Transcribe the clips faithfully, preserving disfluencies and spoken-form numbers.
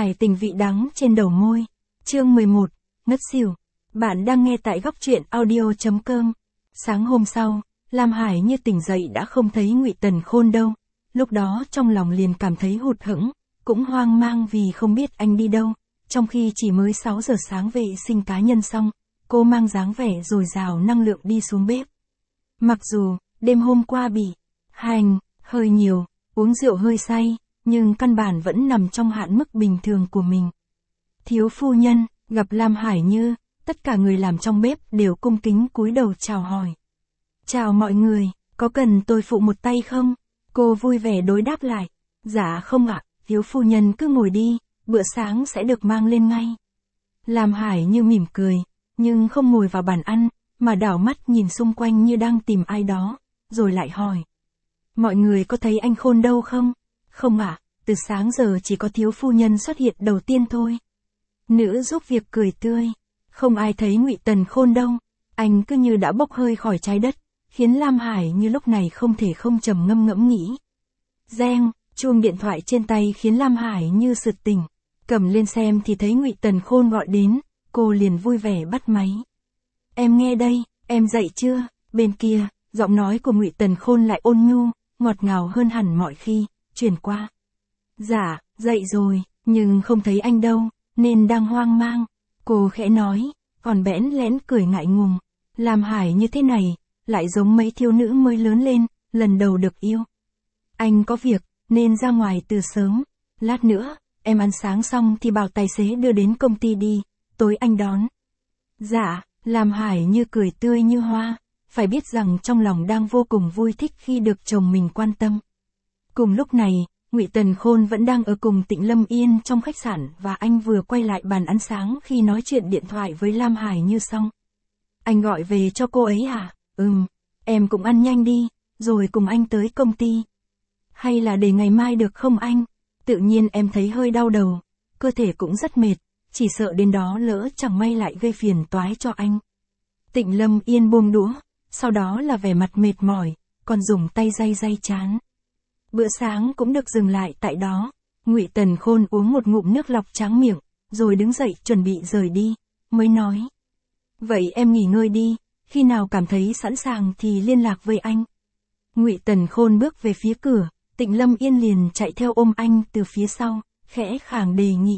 Hải tình vị đắng trên đầu môi. Chương mười một, ngất xỉu. Bạn đang nghe tại góc truyện audio chấm com. Sáng hôm sau, Lam Hải như tỉnh dậy đã không thấy Ngụy Tần Khôn đâu. Lúc đó trong lòng liền cảm thấy hụt hẫng, cũng hoang mang vì không biết anh đi đâu. Trong khi chỉ mới sáu giờ sáng vệ sinh cá nhân xong, cô mang dáng vẻ dồi dào năng lượng đi xuống bếp. Mặc dù, đêm hôm qua bị hành, hơi nhiều, uống rượu hơi say, nhưng căn bản vẫn nằm trong hạn mức bình thường của mình. Thiếu phu nhân, gặp Lam Hải Như, tất cả người làm trong bếp đều cung kính cúi đầu chào hỏi. Chào mọi người, có cần tôi phụ một tay không? Cô vui vẻ đối đáp lại. Dạ không ạ, thiếu phu nhân cứ ngồi đi, bữa sáng sẽ được mang lên ngay. Lam Hải Như mỉm cười, nhưng không ngồi vào bàn ăn, mà đảo mắt nhìn xung quanh như đang tìm ai đó, rồi lại hỏi. Mọi người có thấy anh Khôn đâu không? Không ạ, từ sáng giờ chỉ có thiếu phu nhân xuất hiện đầu tiên thôi. Nữ giúp việc cười tươi. Không ai thấy Ngụy Tần Khôn đâu. Anh cứ như đã bốc hơi khỏi trái đất, khiến Lam Hải Như lúc này không thể không trầm ngâm ngẫm nghĩ. Reng, chuông điện thoại trên tay khiến Lam Hải Như sực tỉnh. Cầm lên xem thì thấy Ngụy Tần Khôn gọi đến, cô liền vui vẻ bắt máy. Em nghe đây, em dậy chưa? Bên kia, giọng nói của Ngụy Tần Khôn lại ôn nhu, ngọt ngào hơn hẳn mọi khi, truyền qua. Dạ, dậy rồi, nhưng không thấy anh đâu, nên đang hoang mang. Cô khẽ nói, còn bẽn lẽn cười ngại ngùng. Lam Hải như thế này, lại giống mấy thiếu nữ mới lớn lên, lần đầu được yêu. Anh có việc, nên ra ngoài từ sớm. Lát nữa, em ăn sáng xong thì bảo tài xế đưa đến công ty đi, tối anh đón. Dạ, Lam Hải như cười tươi như hoa, phải biết rằng trong lòng đang vô cùng vui thích khi được chồng mình quan tâm. Cùng lúc này, Ngụy Tần Khôn vẫn đang ở cùng Tịnh Lâm Yên trong khách sạn và anh vừa quay lại bàn ăn sáng khi nói chuyện điện thoại với Lam Hải Như xong. Anh gọi về cho cô ấy hả? Ừm, em cũng ăn nhanh đi, rồi cùng anh tới công ty. Hay là để ngày mai được không anh? Tự nhiên em thấy hơi đau đầu, cơ thể cũng rất mệt, chỉ sợ đến đó lỡ chẳng may lại gây phiền toái cho anh. Tịnh Lâm Yên buông đũa, sau đó là vẻ mặt mệt mỏi, còn dùng tay day day trán. Bữa sáng cũng được dừng lại tại đó. Ngụy Tần Khôn uống một ngụm nước lọc tráng miệng, rồi đứng dậy chuẩn bị rời đi, mới nói. Vậy em nghỉ ngơi đi, khi nào cảm thấy sẵn sàng thì liên lạc với anh. Ngụy Tần Khôn bước về phía cửa, Tịnh Lâm Yên liền chạy theo ôm anh từ phía sau, khẽ khàng đề nghị.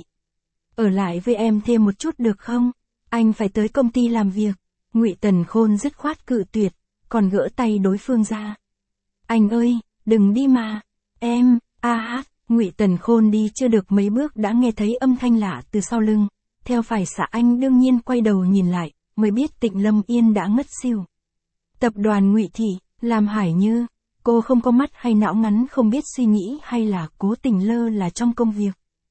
Ở lại với em thêm một chút được không? Anh phải tới công ty làm việc. Ngụy Tần Khôn dứt khoát cự tuyệt, còn gỡ tay đối phương ra. Anh ơi, đừng đi mà. Em, a hát, Ngụy Tần Khôn đi chưa được mấy bước đã nghe thấy âm thanh lạ từ sau lưng. Theo phải xạ anh đương nhiên quay đầu nhìn lại, mới biết Tịnh Lâm Yên đã ngất xỉu. Tập đoàn Ngụy Thị, Lam Hải Như, cô không có mắt hay não ngắn không biết suy nghĩ hay là cố tình lơ là trong công việc.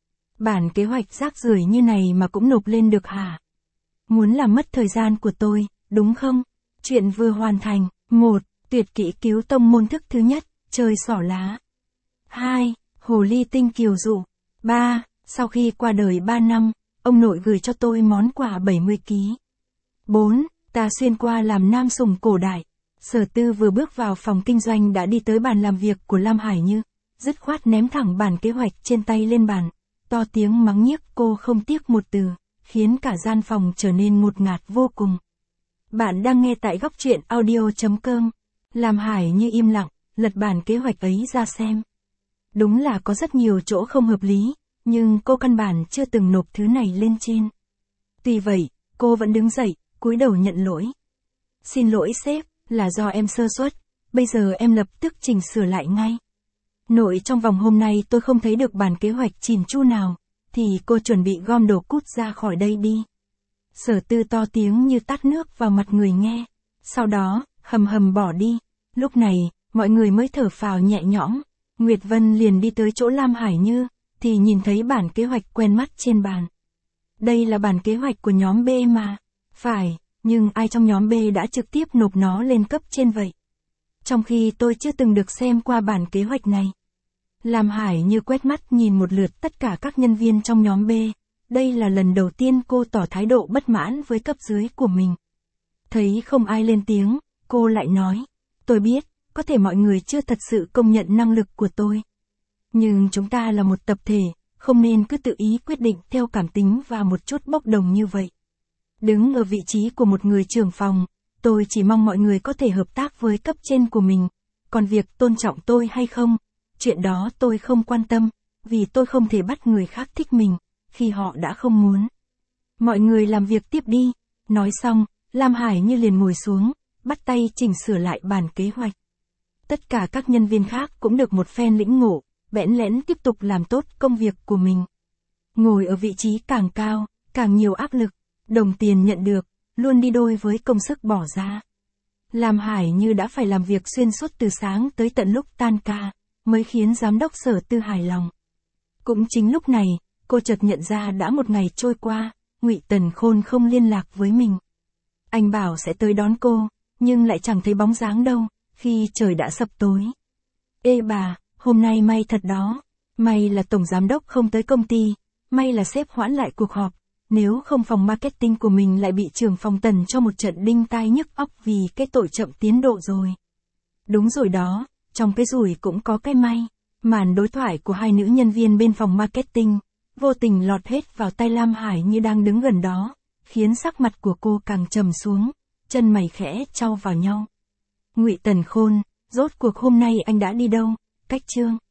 Bản kế hoạch rác rưởi như này mà cũng nộp lên được hả? Muốn làm mất thời gian của tôi, đúng không? Chuyện vừa hoàn thành. Một. Tuyệt kỹ cứu tông môn thức thứ nhất, chơi xỏ lá. Hai. Hồ ly tinh kiều dụ. Ba. Sau khi qua đời ba năm, ông nội gửi cho tôi món quà bảy mươi ki lô gam. Bốn. Ta xuyên qua làm nam sủng cổ đại. Sở Tư vừa bước vào phòng kinh doanh đã đi tới bàn làm việc của Lam Hải Như, dứt khoát ném thẳng bản kế hoạch trên tay lên bàn, to tiếng mắng nhiếc cô không tiếc một từ, khiến cả gian phòng trở nên ngột ngạt vô cùng. Bạn đang nghe tại góc truyện audio chấm com. Lam Hải Như im lặng, lật bản kế hoạch ấy ra xem. Đúng là có rất nhiều chỗ không hợp lý, nhưng cô căn bản chưa từng nộp thứ này lên trên. Tuy vậy, cô vẫn đứng dậy, cúi đầu nhận lỗi. Xin lỗi sếp, là do em sơ suất, bây giờ em lập tức chỉnh sửa lại ngay. Nội trong vòng hôm nay tôi không thấy được bản kế hoạch chỉn chu nào, thì cô chuẩn bị gom đồ cút ra khỏi đây đi. Sở Tư to tiếng như tát nước vào mặt người nghe, sau đó, hầm hầm bỏ đi. Lúc này, mọi người mới thở phào nhẹ nhõm. Nguyệt Vân liền đi tới chỗ Lam Hải Như, thì nhìn thấy bản kế hoạch quen mắt trên bàn. Đây là bản kế hoạch của nhóm B mà. Phải, nhưng ai trong nhóm B đã trực tiếp nộp nó lên cấp trên vậy? Trong khi tôi chưa từng được xem qua bản kế hoạch này. Lam Hải Như quét mắt nhìn một lượt tất cả các nhân viên trong nhóm B. Đây là lần đầu tiên cô tỏ thái độ bất mãn với cấp dưới của mình. Thấy không ai lên tiếng, cô lại nói. Tôi biết, có thể mọi người chưa thật sự công nhận năng lực của tôi. Nhưng chúng ta là một tập thể, không nên cứ tự ý quyết định theo cảm tính và một chút bốc đồng như vậy. Đứng ở vị trí của một người trưởng phòng, tôi chỉ mong mọi người có thể hợp tác với cấp trên của mình, còn việc tôn trọng tôi hay không, chuyện đó tôi không quan tâm, vì tôi không thể bắt người khác thích mình, khi họ đã không muốn. Mọi người làm việc tiếp đi. Nói xong, Lam Hải Như liền ngồi xuống, bắt tay chỉnh sửa lại bản kế hoạch. Tất cả các nhân viên khác cũng được một phen lĩnh ngộ, bẽn lẽn tiếp tục làm tốt công việc của mình. Ngồi ở vị trí càng cao, càng nhiều áp lực, đồng tiền nhận được, luôn đi đôi với công sức bỏ ra. Lam Hải Như đã phải làm việc xuyên suốt từ sáng tới tận lúc tan ca, mới khiến giám đốc Sở Tư hài lòng. Cũng chính lúc này, cô chợt nhận ra đã một ngày trôi qua, Ngụy Tần Khôn không liên lạc với mình. Anh bảo sẽ tới đón cô, nhưng lại chẳng thấy bóng dáng đâu, khi trời đã sập tối. Ê bà, hôm nay may thật đó. May là tổng giám đốc không tới công ty, may là sếp hoãn lại cuộc họp, nếu không phòng marketing của mình lại bị trưởng phòng Tần cho một trận đinh tai nhức óc vì cái tội chậm tiến độ rồi. Đúng rồi đó, trong cái rủi cũng có cái may. Màn đối thoại của hai nữ nhân viên bên phòng marketing, vô tình lọt hết vào tai Lam Hải Như đang đứng gần đó, khiến sắc mặt của cô càng trầm xuống, chân mày khẽ chau vào nhau. Ngụy Tần Khôn, rốt cuộc hôm nay anh đã đi đâu? Cách chương